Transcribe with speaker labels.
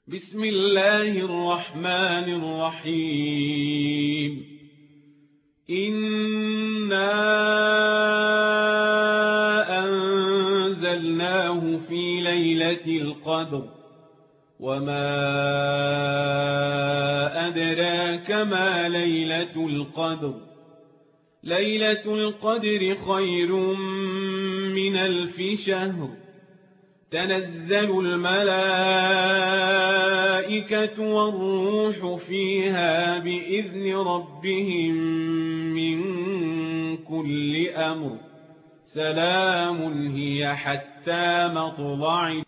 Speaker 1: بسم الله الرحمن الرحيم إنا أنزلناه في ليلة القدر وما أدراك ما ليلة القدر ليلة القدر خير من 1000 شهر تنزل الملائكة والروح فيها بإذن ربهم من كل أمر سلام هي حتى مطلع